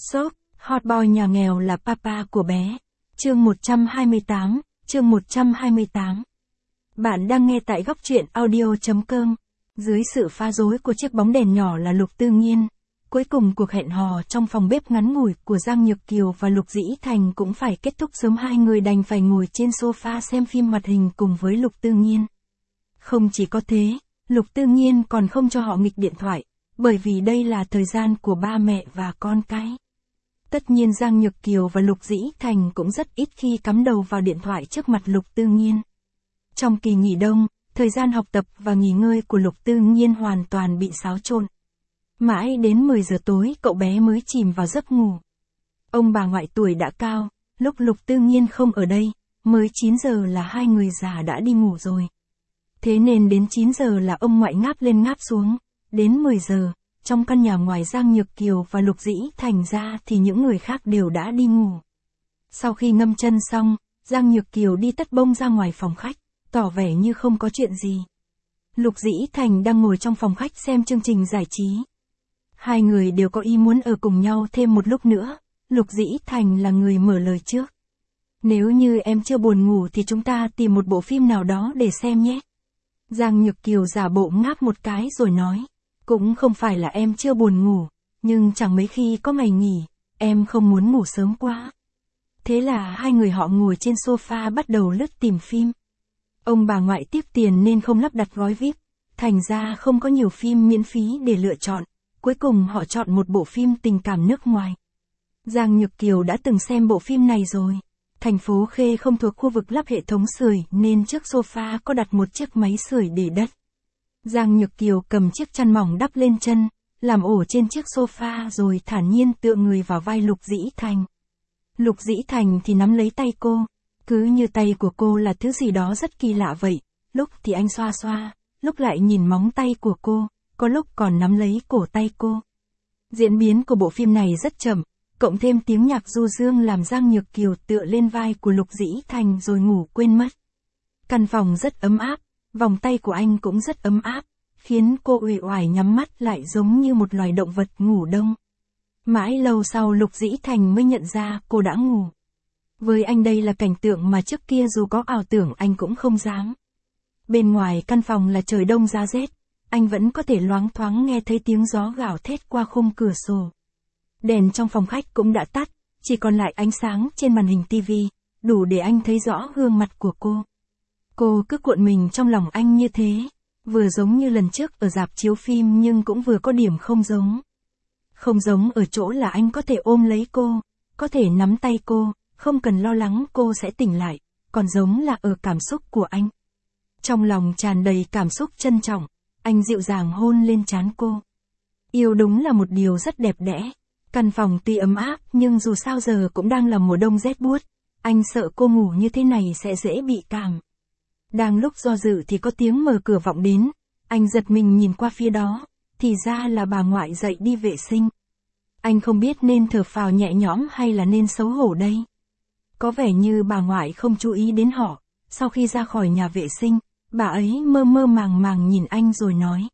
Shop, hot boy nhà nghèo là papa của bé. Chương 128. Bạn đang nghe tại góc truyện audio.com. Dưới sự phá rối của chiếc bóng đèn nhỏ là Lục Tư Nhiên. Cuối cùng cuộc hẹn hò trong phòng bếp ngắn ngủi của Giang Nhược Kiều và Lục Dĩ Thành cũng phải kết thúc sớm, hai người đành phải ngồi trên sofa xem phim hoạt hình cùng với Lục Tư Nhiên. Không chỉ có thế, Lục Tư Nhiên còn không cho họ nghịch điện thoại, bởi vì đây là thời gian của ba mẹ và con cái. Tất nhiên Giang Nhược Kiều và Lục Dĩ Thành cũng rất ít khi cắm đầu vào điện thoại trước mặt Lục Tư Nhiên. Trong kỳ nghỉ đông, thời gian học tập và nghỉ ngơi của Lục Tư Nhiên hoàn toàn bị xáo trộn. Mãi đến 10 giờ tối cậu bé mới chìm vào giấc ngủ. Ông bà ngoại tuổi đã cao, lúc Lục Tư Nhiên không ở đây, mới 9 giờ là hai người già đã đi ngủ rồi. Thế nên đến 9 giờ là ông ngoại ngáp lên ngáp xuống, đến 10 giờ, trong căn nhà ngoài Giang Nhược Kiều và Lục Dĩ Thành ra thì những người khác đều đã đi ngủ. Sau khi ngâm chân xong, Giang Nhược Kiều đi tất bông ra ngoài phòng khách, tỏ vẻ như không có chuyện gì. Lục Dĩ Thành đang ngồi trong phòng khách xem chương trình giải trí. Hai người đều có ý muốn ở cùng nhau thêm một lúc nữa, Lục Dĩ Thành là người mở lời trước. Nếu như em chưa buồn ngủ thì chúng ta tìm một bộ phim nào đó để xem nhé. Giang Nhược Kiều giả bộ ngáp một cái rồi nói, cũng không phải là em chưa buồn ngủ, nhưng chẳng mấy khi có ngày nghỉ, em không muốn ngủ sớm quá. Thế là hai người họ ngồi trên sofa bắt đầu lướt tìm phim. Ông bà ngoại tiếp tiền nên không lắp đặt gói VIP, thành ra không có nhiều phim miễn phí để lựa chọn, cuối cùng họ chọn một bộ phim tình cảm nước ngoài. Giang Nhược Kiều đã từng xem bộ phim này rồi. Thành phố Khê không thuộc khu vực lắp hệ thống sưởi nên trước sofa có đặt một chiếc máy sưởi để đất. Giang Nhược Kiều cầm chiếc chăn mỏng đắp lên chân, làm ổ trên chiếc sofa rồi thản nhiên tựa người vào vai Lục Dĩ Thành. Lục Dĩ Thành thì nắm lấy tay cô, cứ như tay của cô là thứ gì đó rất kỳ lạ vậy, lúc thì anh xoa xoa, lúc lại nhìn móng tay của cô, có lúc còn nắm lấy cổ tay cô. Diễn biến của bộ phim này rất chậm, cộng thêm tiếng nhạc du dương làm Giang Nhược Kiều tựa lên vai của Lục Dĩ Thành rồi ngủ quên mất. Căn phòng rất ấm áp, vòng tay của anh cũng rất ấm áp, khiến cô uể oải nhắm mắt lại giống như một loài động vật ngủ đông. Mãi lâu sau Lục Dĩ Thành mới nhận ra cô đã ngủ. Với anh đây là cảnh tượng mà trước kia dù có ảo tưởng anh cũng không dám. Bên ngoài căn phòng là trời đông giá rét, anh vẫn có thể loáng thoáng nghe thấy tiếng gió gào thét qua khung cửa sổ. Đèn trong phòng khách cũng đã tắt, chỉ còn lại ánh sáng trên màn hình tivi, đủ để anh thấy rõ gương mặt của cô. Cô cứ cuộn mình trong lòng anh như thế, vừa giống như lần trước ở rạp chiếu phim nhưng cũng vừa có điểm không giống. Không giống ở chỗ là anh có thể ôm lấy cô, có thể nắm tay cô, không cần lo lắng cô sẽ tỉnh lại, còn giống là ở cảm xúc của anh. Trong lòng tràn đầy cảm xúc trân trọng, anh dịu dàng hôn lên trán cô. Yêu đúng là một điều rất đẹp đẽ. Căn phòng tuy ấm áp nhưng dù sao giờ cũng đang là mùa đông rét buốt, anh sợ cô ngủ như thế này sẽ dễ bị cảm. Đang lúc do dự thì có tiếng mở cửa vọng đến, anh giật mình nhìn qua phía đó, thì ra là bà ngoại dậy đi vệ sinh. Anh không biết nên thở phào nhẹ nhõm hay là nên xấu hổ đây. Có vẻ như bà ngoại không chú ý đến họ, sau khi ra khỏi nhà vệ sinh, bà ấy mơ mơ màng màng nhìn anh rồi nói.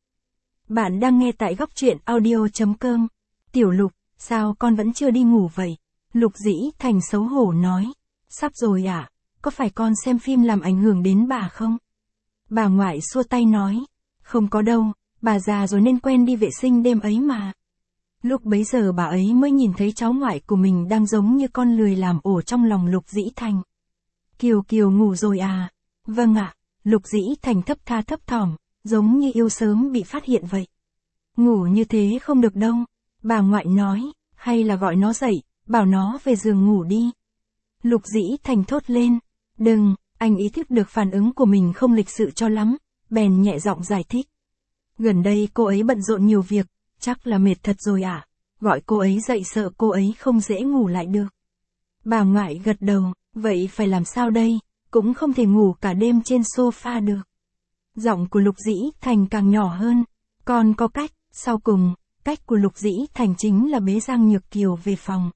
Bạn đang nghe tại góc truyện audio.com. Tiểu Lục, sao con vẫn chưa đi ngủ vậy? Lục Dĩ Thành xấu hổ nói. Sắp rồi à, có phải con xem phim làm ảnh hưởng đến bà không? Bà ngoại xua tay nói. Không có đâu, bà già rồi nên quen đi vệ sinh đêm ấy mà. Lúc bấy giờ bà ấy mới nhìn thấy cháu ngoại của mình đang giống như con lười làm ổ trong lòng Lục Dĩ Thành. Kiều Kiều ngủ rồi à? Vâng ạ, Lục Dĩ Thành thấp tha thấp thỏm, giống như yêu sớm bị phát hiện vậy. Ngủ như thế không được đâu, bà ngoại nói, hay là gọi nó dậy, bảo nó về giường ngủ đi. Lục Dĩ Thành thốt lên, đừng, anh ý thức được phản ứng của mình không lịch sự cho lắm, bèn nhẹ giọng giải thích. Gần đây cô ấy bận rộn nhiều việc, chắc là mệt thật rồi à, gọi cô ấy dậy sợ cô ấy không dễ ngủ lại được. Bà ngoại gật đầu, vậy phải làm sao đây, cũng không thể ngủ cả đêm trên sofa được. Giọng của Lục Dĩ Thành càng nhỏ hơn, còn có cách, sau cùng, cách của Lục Dĩ Thành chính là bế Giang Nhược Kiều về phòng.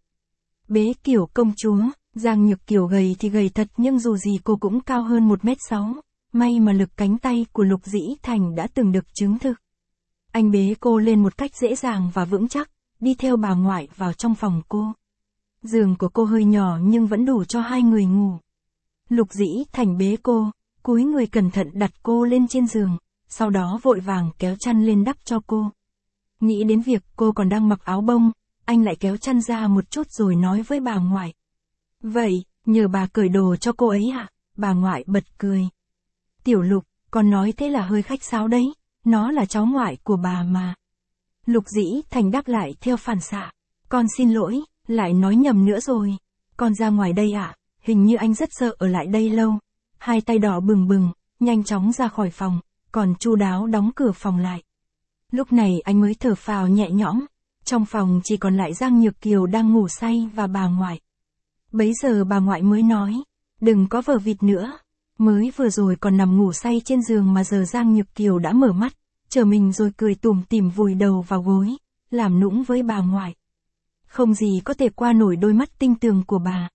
Bế kiểu công chúa, Giang Nhược Kiều gầy thì gầy thật nhưng dù gì cô cũng cao hơn 1m6, may mà lực cánh tay của Lục Dĩ Thành đã từng được chứng thực. Anh bế cô lên một cách dễ dàng và vững chắc, đi theo bà ngoại vào trong phòng cô. Giường của cô hơi nhỏ nhưng vẫn đủ cho hai người ngủ. Lục Dĩ Thành bế cô, cúi người cẩn thận đặt cô lên trên giường, sau đó vội vàng kéo chăn lên đắp cho cô. Nghĩ đến việc cô còn đang mặc áo bông, anh lại kéo chăn ra một chút rồi nói với bà ngoại. Vậy, nhờ bà cởi đồ cho cô ấy à? Bà ngoại bật cười. Tiểu Lục, con nói thế là hơi khách sáo đấy, nó là cháu ngoại của bà mà. Lục Dĩ Thành đáp lại theo phản xạ. Con xin lỗi, lại nói nhầm nữa rồi. Con ra ngoài đây ạ, hình như anh rất sợ ở lại đây lâu. Hai tay đỏ bừng bừng, nhanh chóng ra khỏi phòng, còn chu đáo đóng cửa phòng lại. Lúc này anh mới thở phào nhẹ nhõm. Trong phòng chỉ còn lại Giang Nhược Kiều đang ngủ say và bà ngoại. Bấy giờ bà ngoại mới nói, đừng có vờ vịt nữa. Mới vừa rồi còn nằm ngủ say trên giường mà giờ Giang Nhược Kiều đã mở mắt, chờ mình rồi cười tủm tỉm vùi đầu vào gối, làm nũng với bà ngoại. Không gì có thể qua nổi đôi mắt tinh tường của bà.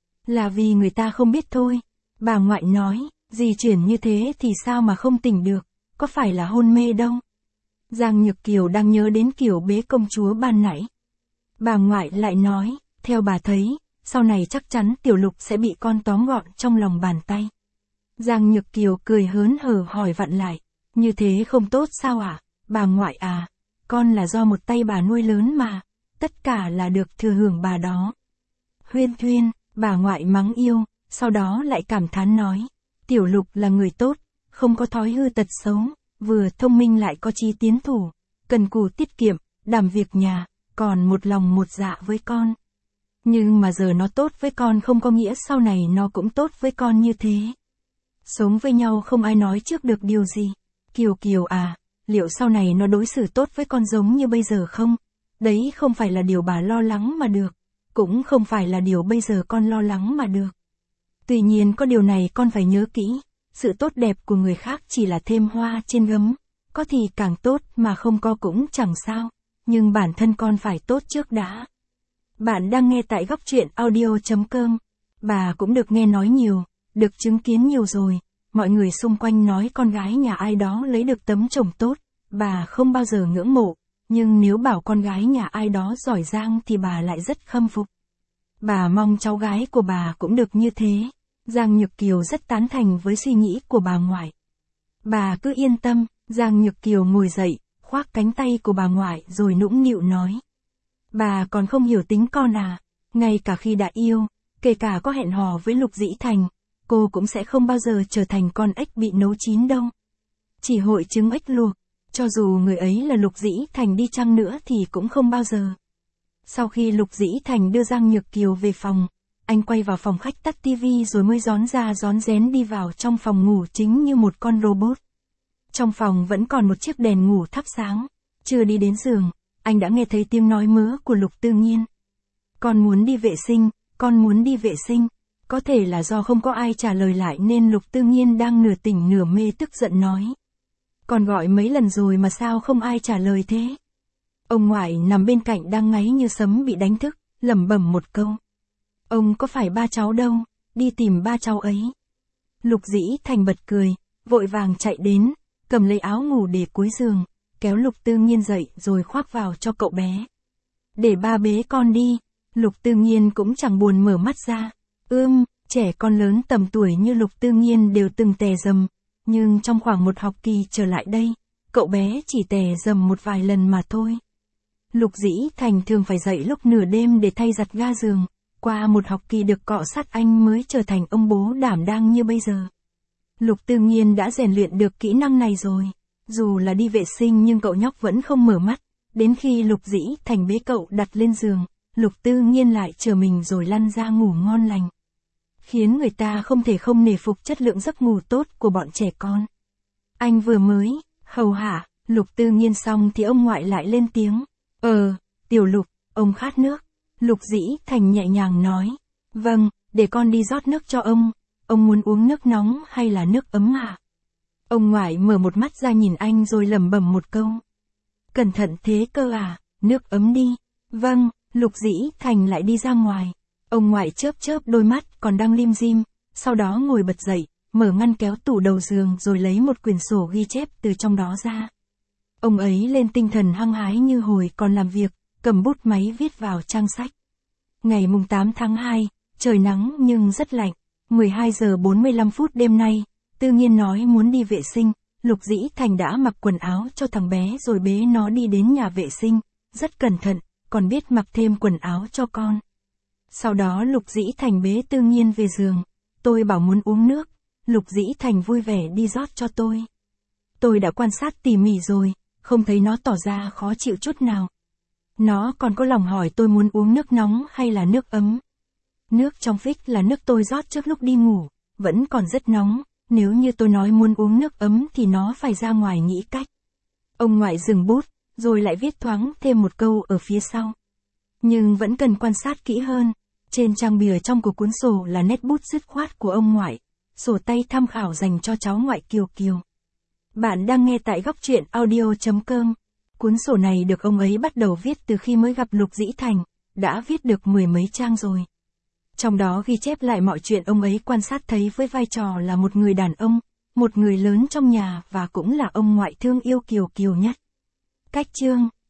Là vì người ta không biết thôi. Bà ngoại nói, di chuyển như thế thì sao mà không tỉnh được, có phải là hôn mê đâu. Giang Nhược Kiều đang nhớ đến kiểu bế công chúa ban nãy. Bà ngoại lại nói, theo bà thấy, sau này chắc chắn Tiểu Lục sẽ bị con tóm gọn trong lòng bàn tay. Giang Nhược Kiều cười hớn hở hỏi vặn lại, như thế không tốt sao ạ? Bà ngoại à, con là do một tay bà nuôi lớn mà, tất cả là được thừa hưởng bà đó. Huyên Thuyên, bà ngoại mắng yêu, sau đó lại cảm thán nói, Tiểu Lục là người tốt, không có thói hư tật xấu, vừa thông minh lại có chí tiến thủ, cần cù tiết kiệm, đảm việc nhà, còn một lòng một dạ với con. Nhưng mà giờ nó tốt với con không có nghĩa sau này nó cũng tốt với con như thế. Sống với nhau không ai nói trước được điều gì. Kiều Kiều à, liệu sau này nó đối xử tốt với con giống như bây giờ không? Đấy không phải là điều bà lo lắng mà được. Cũng không phải là điều bây giờ con lo lắng mà được. Tuy nhiên có điều này con phải nhớ kỹ. Sự tốt đẹp của người khác chỉ là thêm hoa trên gấm. Có thì càng tốt mà không có cũng chẳng sao. Nhưng bản thân con phải tốt trước đã. Bạn đang nghe tại góc truyện audio.com. Bà cũng được nghe nói nhiều, được chứng kiến nhiều rồi. Mọi người xung quanh nói con gái nhà ai đó lấy được tấm chồng tốt, bà không bao giờ ngưỡng mộ. Nhưng nếu bảo con gái nhà ai đó giỏi giang thì bà lại rất khâm phục. Bà mong cháu gái của bà cũng được như thế. Giang Nhược Kiều rất tán thành với suy nghĩ của bà ngoại. Bà cứ yên tâm. Giang Nhược Kiều ngồi dậy, khoác cánh tay của bà ngoại rồi nũng nịu nói. Bà còn không hiểu tính con à, ngay cả khi đã yêu, kể cả có hẹn hò với Lục Dĩ Thành, cô cũng sẽ không bao giờ trở thành con ếch bị nấu chín đâu. Chỉ hội trứng ếch luộc, cho dù người ấy là Lục Dĩ Thành đi chăng nữa thì cũng không bao giờ. Sau khi Lục Dĩ Thành đưa Giang Nhược Kiều về phòng, anh quay vào phòng khách tắt tivi rồi mới rón ra rón rén đi vào trong phòng ngủ chính như một con robot. Trong phòng vẫn còn một chiếc đèn ngủ thắp sáng, chưa đi đến giường, anh đã nghe thấy tiếng nói mớ của Lục Tư Nhiên. Con muốn đi vệ sinh, con muốn đi vệ sinh. Có thể là do không có ai trả lời lại nên Lục Tư Nhiên đang nửa tỉnh nửa mê tức giận nói. Con gọi mấy lần rồi mà sao không ai trả lời thế? Ông ngoại nằm bên cạnh đang ngáy như sấm bị đánh thức, lẩm bẩm một câu. Ông có phải ba cháu đâu, đi tìm ba cháu ấy. Lục Dĩ Thành bật cười, vội vàng chạy đến, cầm lấy áo ngủ để cuối giường, kéo Lục Tư Nhiên dậy rồi khoác vào cho cậu bé. Để ba bế con đi. Lục Tư Nhiên cũng chẳng buồn mở mắt ra. Trẻ con lớn tầm tuổi như Lục Tư Nhiên đều từng tè dầm, nhưng trong khoảng một học kỳ trở lại đây, cậu bé chỉ tè dầm một vài lần mà thôi. Lục Dĩ Thành thường phải dậy lúc nửa đêm để thay giặt ga giường, qua một học kỳ được cọ sát anh mới trở thành ông bố đảm đang như bây giờ. Lục Tư Nhiên đã rèn luyện được kỹ năng này rồi, dù là đi vệ sinh nhưng cậu nhóc vẫn không mở mắt, đến khi Lục Dĩ Thành bế cậu đặt lên giường, Lục Tư Nhiên lại chờ mình rồi lăn ra ngủ ngon lành. Khiến người ta không thể không nể phục chất lượng giấc ngủ tốt của bọn trẻ con. Anh vừa mới hầu hạ Lục Tư Nhiên xong thì ông ngoại lại lên tiếng. Tiểu Lục, ông khát nước. Lục Dĩ Thành nhẹ nhàng nói. Vâng, để con đi rót nước cho ông. Ông muốn uống nước nóng hay là nước ấm à? Ông ngoại mở một mắt ra nhìn anh rồi lẩm bẩm một câu. Cẩn thận thế cơ à, nước ấm đi. Vâng, Lục Dĩ Thành lại đi ra ngoài. Ông ngoại chớp chớp đôi mắt còn đang lim dim, sau đó ngồi bật dậy, mở ngăn kéo tủ đầu giường rồi lấy một quyển sổ ghi chép từ trong đó ra. Ông ấy lên tinh thần hăng hái như hồi còn làm việc, cầm bút máy viết vào trang sách. Ngày mùng 8 tháng 2, trời nắng nhưng rất lạnh, 12 giờ 45 phút đêm nay, Tư Nghiên nói muốn đi vệ sinh, Lục Dĩ Thành đã mặc quần áo cho thằng bé rồi bế nó đi đến nhà vệ sinh, rất cẩn thận, còn biết mặc thêm quần áo cho con. Sau đó Lục Dĩ Thành bế Tư Nghiên về giường, tôi bảo muốn uống nước, Lục Dĩ Thành vui vẻ đi rót cho tôi. Tôi đã quan sát tỉ mỉ rồi, không thấy nó tỏ ra khó chịu chút nào. Nó còn có lòng hỏi tôi muốn uống nước nóng hay là nước ấm. Nước trong phích là nước tôi rót trước lúc đi ngủ, vẫn còn rất nóng, nếu như tôi nói muốn uống nước ấm thì nó phải ra ngoài nghĩ cách. Ông ngoại dừng bút, rồi lại viết thoáng thêm một câu ở phía sau. Nhưng vẫn cần quan sát kỹ hơn, trên trang bìa trong của cuốn sổ là nét bút dứt khoát của ông ngoại, sổ tay tham khảo dành cho cháu ngoại Kiều Kiều. Bạn đang nghe tại Góc Truyện Audio.com. Cuốn sổ này được ông ấy bắt đầu viết từ khi mới gặp Lục Dĩ Thành, đã viết được 10 mấy trang rồi. Trong đó ghi chép lại mọi chuyện ông ấy quan sát thấy với vai trò là một người đàn ông, một người lớn trong nhà và cũng là ông ngoại thương yêu Kiều Kiều nhất. Cách chương